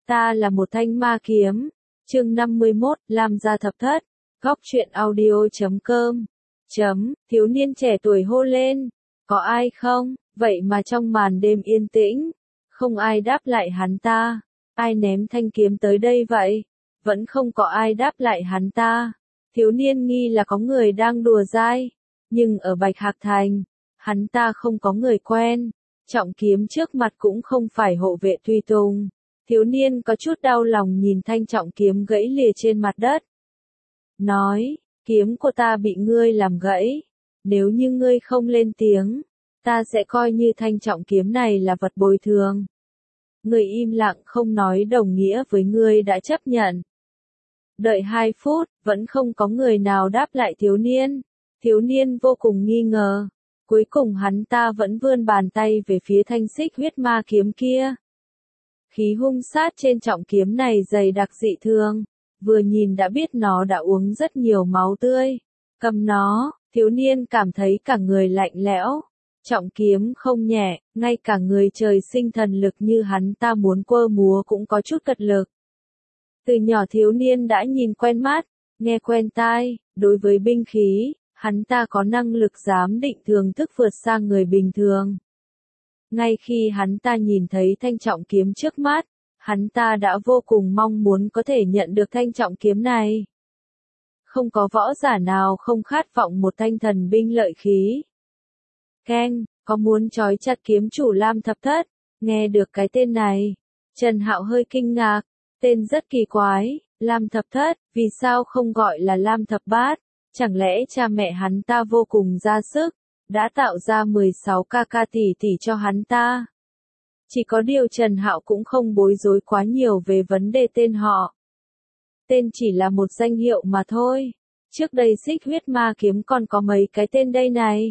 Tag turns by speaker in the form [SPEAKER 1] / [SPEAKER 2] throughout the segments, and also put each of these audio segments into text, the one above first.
[SPEAKER 1] Ta là một thanh ma kiếm. Chương 51, Lam gia thập thất. Góc truyện audio.com. Thiếu niên trẻ tuổi hô lên. Có ai không? Vậy mà trong màn đêm yên tĩnh, không ai đáp lại hắn ta. Ai ném thanh kiếm tới đây vậy? Vẫn không có ai đáp lại hắn ta. Thiếu niên nghi là có người đang đùa dai. Nhưng ở Bạch Hạc Thành, hắn ta không có người quen. Trọng kiếm trước mặt cũng không phải hộ vệ tùy tùng. Thiếu niên có chút đau lòng nhìn thanh trọng kiếm gãy lìa trên mặt đất. Nói, kiếm của ta bị ngươi làm gãy. Nếu như ngươi không lên tiếng, ta sẽ coi như thanh trọng kiếm này là vật bồi thường. Người im lặng không nói đồng nghĩa với ngươi đã chấp nhận. Đợi 2 phút, vẫn không có người nào đáp lại thiếu niên. Thiếu niên vô cùng nghi ngờ. Cuối cùng hắn ta vẫn vươn bàn tay về phía thanh xích huyết ma kiếm kia. Khí hung sát trên trọng kiếm này dày đặc dị thường. Vừa nhìn đã biết nó đã uống rất nhiều máu tươi. Cầm nó, thiếu niên cảm thấy cả người lạnh lẽo. Trọng kiếm không nhẹ, ngay cả người trời sinh thần lực như hắn ta muốn quơ múa cũng có chút cật lực. Từ nhỏ thiếu niên đã nhìn quen mắt, nghe quen tai, đối với binh khí, hắn ta có năng lực giám định thường thức vượt xa người bình thường. Ngay khi hắn ta nhìn thấy thanh trọng kiếm trước mắt, hắn ta đã vô cùng mong muốn có thể nhận được thanh trọng kiếm này. Không có võ giả nào không khát vọng một thanh thần binh lợi khí. Keng, có muốn trói chặt kiếm chủ Lam thập thất? Nghe được cái tên này, Trần Hạo hơi kinh ngạc, tên rất kỳ quái, Lam thập thất, vì sao không gọi là Lam thập bát? Chẳng lẽ cha mẹ hắn ta vô cùng ra sức, đã tạo ra 16 ca ca tỷ tỷ cho hắn ta? Chỉ có điều Trần Hạo cũng không bối rối quá nhiều về vấn đề tên họ. Tên chỉ là một danh hiệu mà thôi. Trước đây xích huyết ma kiếm còn có mấy cái tên đây này.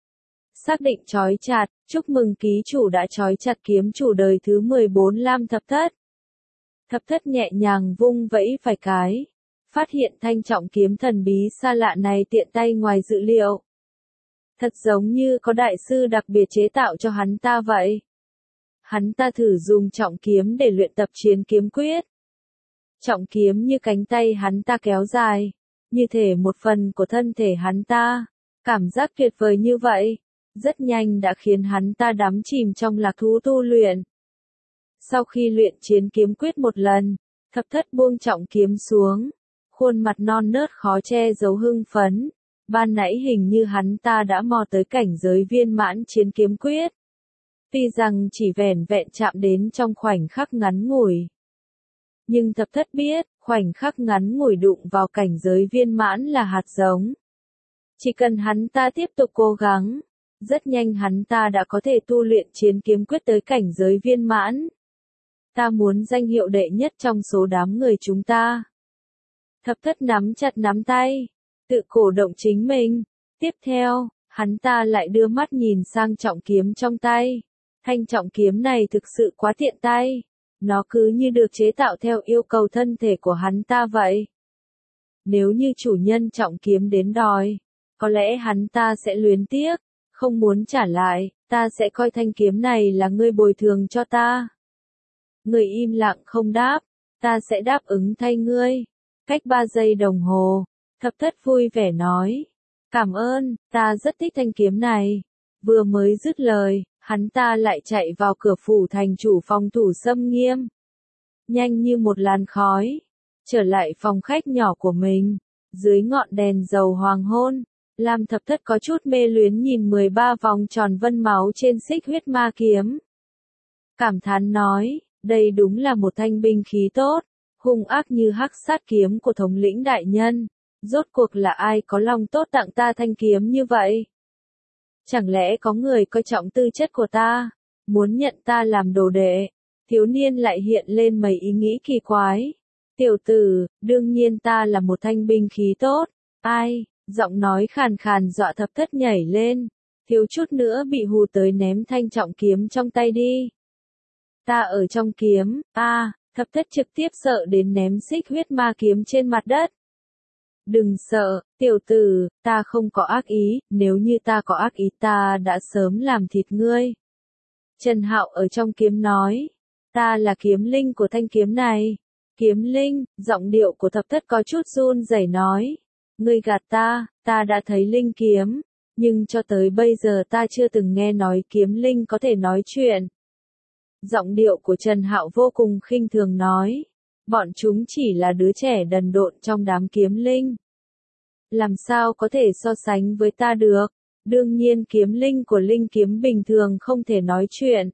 [SPEAKER 1] Xác định trói chặt, chúc mừng ký chủ đã trói chặt kiếm chủ đời thứ 14 Lam thập thất. Thập thất nhẹ nhàng vung vẫy phải cái. Phát hiện thanh trọng kiếm thần bí xa lạ này tiện tay ngoài dự liệu. Thật giống như có đại sư đặc biệt chế tạo cho hắn ta vậy. Hắn ta thử dùng trọng kiếm để luyện tập chiến kiếm quyết. Trọng kiếm như cánh tay hắn ta kéo dài, như thể một phần của thân thể hắn ta. Cảm giác tuyệt vời như vậy, rất nhanh đã khiến hắn ta đắm chìm trong lạc thú tu luyện. Sau khi luyện chiến kiếm quyết một lần, thập thất buông trọng kiếm xuống. Khuôn mặt non nớt khó che giấu hưng phấn. Ban nãy hình như hắn ta đã mò tới cảnh giới viên mãn chiến kiếm quyết. Tuy rằng chỉ vẻn vẹn chạm đến trong khoảnh khắc ngắn ngủi. Nhưng thập thất biết, khoảnh khắc ngắn ngủi đụng vào cảnh giới viên mãn là hạt giống. Chỉ cần hắn ta tiếp tục cố gắng, rất nhanh hắn ta đã có thể tu luyện chiến kiếm quyết tới cảnh giới viên mãn. Ta muốn danh hiệu đệ nhất trong số đám người chúng ta. Thập thất nắm chặt nắm tay, tự cổ động chính mình. Tiếp theo, hắn ta lại đưa mắt nhìn sang trọng kiếm trong tay. Thanh trọng kiếm này thực sự quá tiện tay. Nó cứ như được chế tạo theo yêu cầu thân thể của hắn ta vậy. Nếu như chủ nhân trọng kiếm đến đòi, có lẽ hắn ta sẽ luyến tiếc, không muốn trả lại, ta sẽ coi thanh kiếm này là ngươi bồi thường cho ta. Người im lặng không đáp, ta sẽ đáp ứng thay ngươi. Cách 3 giây đồng hồ, thập thất vui vẻ nói. Cảm ơn, ta rất thích thanh kiếm này. Vừa mới dứt lời, hắn ta lại chạy vào cửa phủ thành chủ phòng thủ xâm nghiêm. Nhanh như một làn khói. Trở lại phòng khách nhỏ của mình. Dưới ngọn đèn dầu hoàng hôn, Lam thập thất có chút mê luyến nhìn 13 vòng tròn vân máu trên xích huyết ma kiếm. Cảm thán nói, đây đúng là một thanh binh khí tốt, hung ác như hắc sát kiếm của thống lĩnh đại nhân. Rốt cuộc là ai có lòng tốt tặng ta thanh kiếm như vậy? Chẳng lẽ có người coi trọng tư chất của ta, muốn nhận ta làm đồ đệ? Thiếu niên lại hiện lên mấy ý nghĩ kỳ quái. Tiểu tử, đương nhiên ta là một thanh binh khí tốt. Ai? Giọng nói khàn khàn dọa thập thất nhảy lên. Thiếu chút nữa bị hù tới ném thanh trọng kiếm trong tay đi. Ta ở trong kiếm, thập thất trực tiếp sợ đến ném xích huyết ma kiếm trên mặt đất. Đừng sợ, tiểu tử, ta không có ác ý, nếu như ta có ác ý ta đã sớm làm thịt ngươi. Trần Hạo ở trong kiếm nói. Ta là kiếm linh của thanh kiếm này. Kiếm linh, giọng điệu của thập thất có chút run rẩy nói. Ngươi gạt ta đã thấy linh kiếm, nhưng cho tới bây giờ ta chưa từng nghe nói kiếm linh có thể nói chuyện. Giọng điệu của Trần Hạo vô cùng khinh thường nói. Bọn chúng chỉ là đứa trẻ đần độn trong đám kiếm linh. Làm sao có thể so sánh với ta được? Đương nhiên kiếm linh của linh kiếm bình thường không thể nói chuyện.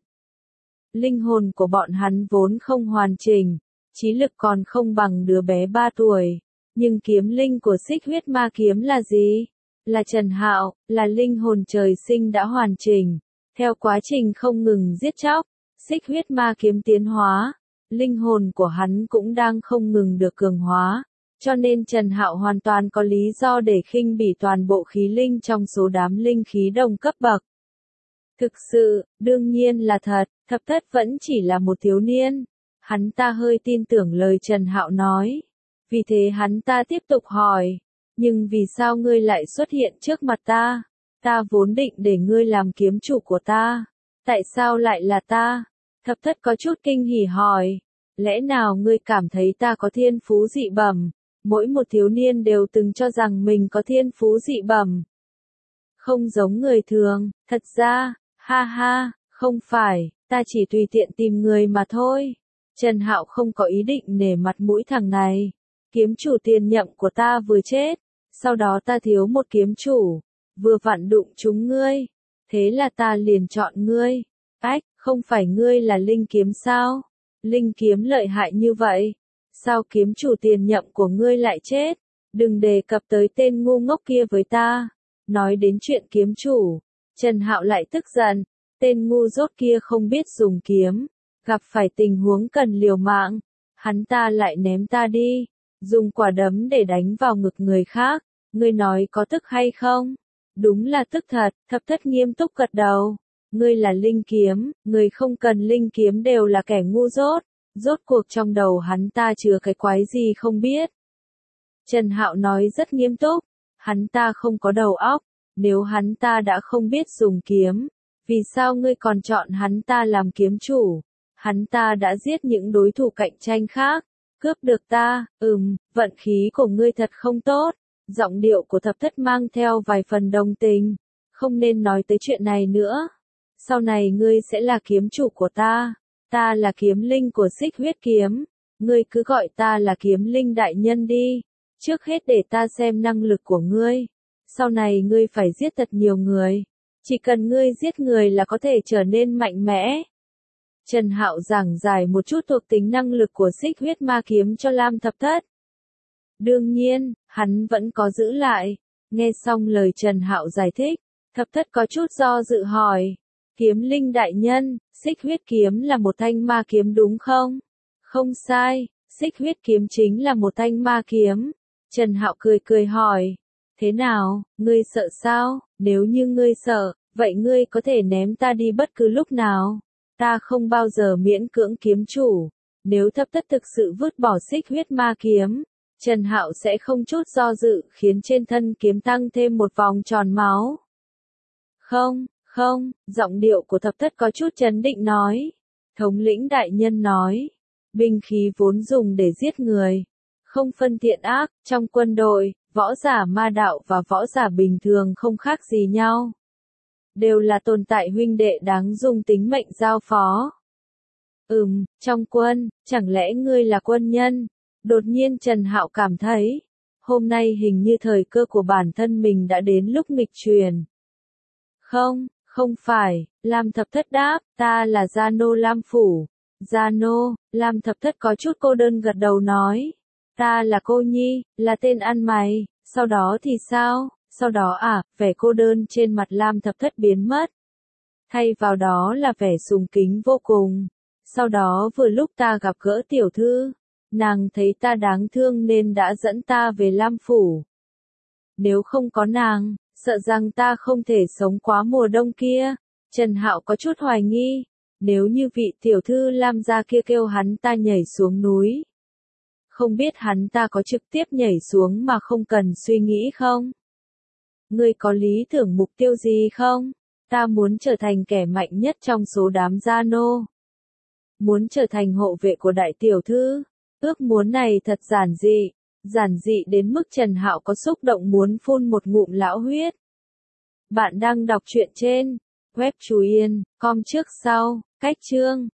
[SPEAKER 1] Linh hồn của bọn hắn vốn không hoàn chỉnh, trí lực còn không bằng đứa bé 3 tuổi. Nhưng kiếm linh của xích huyết ma kiếm là gì? Là Trần Hạo, là linh hồn trời sinh đã hoàn chỉnh. Theo quá trình không ngừng giết chóc, xích huyết ma kiếm tiến hóa, linh hồn của hắn cũng đang không ngừng được cường hóa. Cho nên Trần Hạo hoàn toàn có lý do để khinh bỉ toàn bộ khí linh trong số đám linh khí đồng cấp bậc. Thực sự, đương nhiên là thật, thập thất vẫn chỉ là một thiếu niên. Hắn ta hơi tin tưởng lời Trần Hạo nói. Vì thế hắn ta tiếp tục hỏi. Nhưng vì sao ngươi lại xuất hiện trước mặt ta? Ta vốn định để ngươi làm kiếm chủ của ta. Tại sao lại là ta? Thập thất có chút kinh hỉ hỏi. Lẽ nào ngươi cảm thấy ta có thiên phú dị bẩm? Mỗi một thiếu niên đều từng cho rằng mình có thiên phú dị bẩm. Không giống người thường, thật ra, ha ha, không phải, ta chỉ tùy tiện tìm người mà thôi. Trần Hạo không có ý định nể mặt mũi thằng này. Kiếm chủ tiền nhậm của ta vừa chết, sau đó ta thiếu một kiếm chủ, vừa vặn đụng chúng ngươi. Thế là ta liền chọn ngươi. Ách, không phải ngươi là linh kiếm sao? Linh kiếm lợi hại như vậy. Sao kiếm chủ tiền nhậm của ngươi lại chết? Đừng đề cập tới tên ngu ngốc kia với ta. Nói đến chuyện kiếm chủ, Trần Hạo lại tức giận. Tên ngu dốt kia không biết dùng kiếm. Gặp phải tình huống cần liều mạng. Hắn ta lại ném ta đi. Dùng quả đấm để đánh vào ngực người khác. Ngươi nói có tức hay không? Đúng là tức thật, thập thất nghiêm túc gật đầu. Ngươi là linh kiếm, người không cần linh kiếm đều là kẻ ngu dốt. Rốt cuộc trong đầu hắn ta chứa cái quái gì không biết. Trần Hạo nói rất nghiêm túc. Hắn ta không có đầu óc. Nếu hắn ta đã không biết dùng kiếm, vì sao ngươi còn chọn hắn ta làm kiếm chủ? Hắn ta đã giết những đối thủ cạnh tranh khác. Cướp được ta, vận khí của ngươi thật không tốt. Giọng điệu của thập thất mang theo vài phần đồng tình. Không nên nói tới chuyện này nữa. Sau này ngươi sẽ là kiếm chủ của ta. Ta là kiếm linh của xích huyết kiếm. Ngươi cứ gọi ta là kiếm linh đại nhân đi. Trước hết để ta xem năng lực của ngươi. Sau này ngươi phải giết thật nhiều người. Chỉ cần ngươi giết người là có thể trở nên mạnh mẽ. Trần Hạo giảng giải một chút thuộc tính năng lực của xích huyết ma kiếm cho Lam Thập Thất. Đương nhiên, hắn vẫn có giữ lại. Nghe xong lời Trần Hạo giải thích, Thập Thất có chút do dự hỏi. Kiếm linh đại nhân, xích huyết kiếm là một thanh ma kiếm đúng không? Không sai, xích huyết kiếm chính là một thanh ma kiếm. Trần Hạo cười cười hỏi. Thế nào, ngươi sợ sao? Nếu như ngươi sợ, vậy ngươi có thể ném ta đi bất cứ lúc nào. Ta không bao giờ miễn cưỡng kiếm chủ. Nếu thập thất thực sự vứt bỏ xích huyết ma kiếm, Trần Hạo sẽ không chút do dự khiến trên thân kiếm tăng thêm một vòng tròn máu. Không, giọng điệu của thập thất có chút trấn định nói. Thống lĩnh đại nhân nói, binh khí vốn dùng để giết người. Không phân thiện ác, trong quân đội, võ giả ma đạo và võ giả bình thường không khác gì nhau. Đều là tồn tại huynh đệ đáng dùng tính mệnh giao phó. Trong quân, chẳng lẽ ngươi là quân nhân? Đột nhiên Trần Hạo cảm thấy, hôm nay hình như thời cơ của bản thân mình đã đến lúc nghịch truyền. Không phải, Lam Thập Thất đáp, ta là Gia Nô Lam Phủ. Gia Nô, Lam Thập Thất có chút cô đơn gật đầu nói. Ta là cô nhi, là tên ăn mày, sau đó thì sao? Sau đó vẻ cô đơn trên mặt Lam Thập Thất biến mất. Thay vào đó là vẻ sùng kính vô cùng. Sau đó vừa lúc ta gặp gỡ tiểu thư, nàng thấy ta đáng thương nên đã dẫn ta về Lam Phủ. Nếu không có nàng, sợ rằng ta không thể sống quá mùa đông kia. Trần Hạo có chút hoài nghi, nếu như vị tiểu thư Lam gia kia kêu hắn ta nhảy xuống núi. Không biết hắn ta có trực tiếp nhảy xuống mà không cần suy nghĩ không? Ngươi có lý tưởng mục tiêu gì không? Ta muốn trở thành kẻ mạnh nhất trong số đám gia nô. muốn trở thành hộ vệ của đại tiểu thư. Ước muốn này thật giản dị đến mức Trần Hạo có xúc động muốn phun một ngụm lão huyết. Bạn đang đọc truyện trên web Trú Yên, com trước sau, cách chương.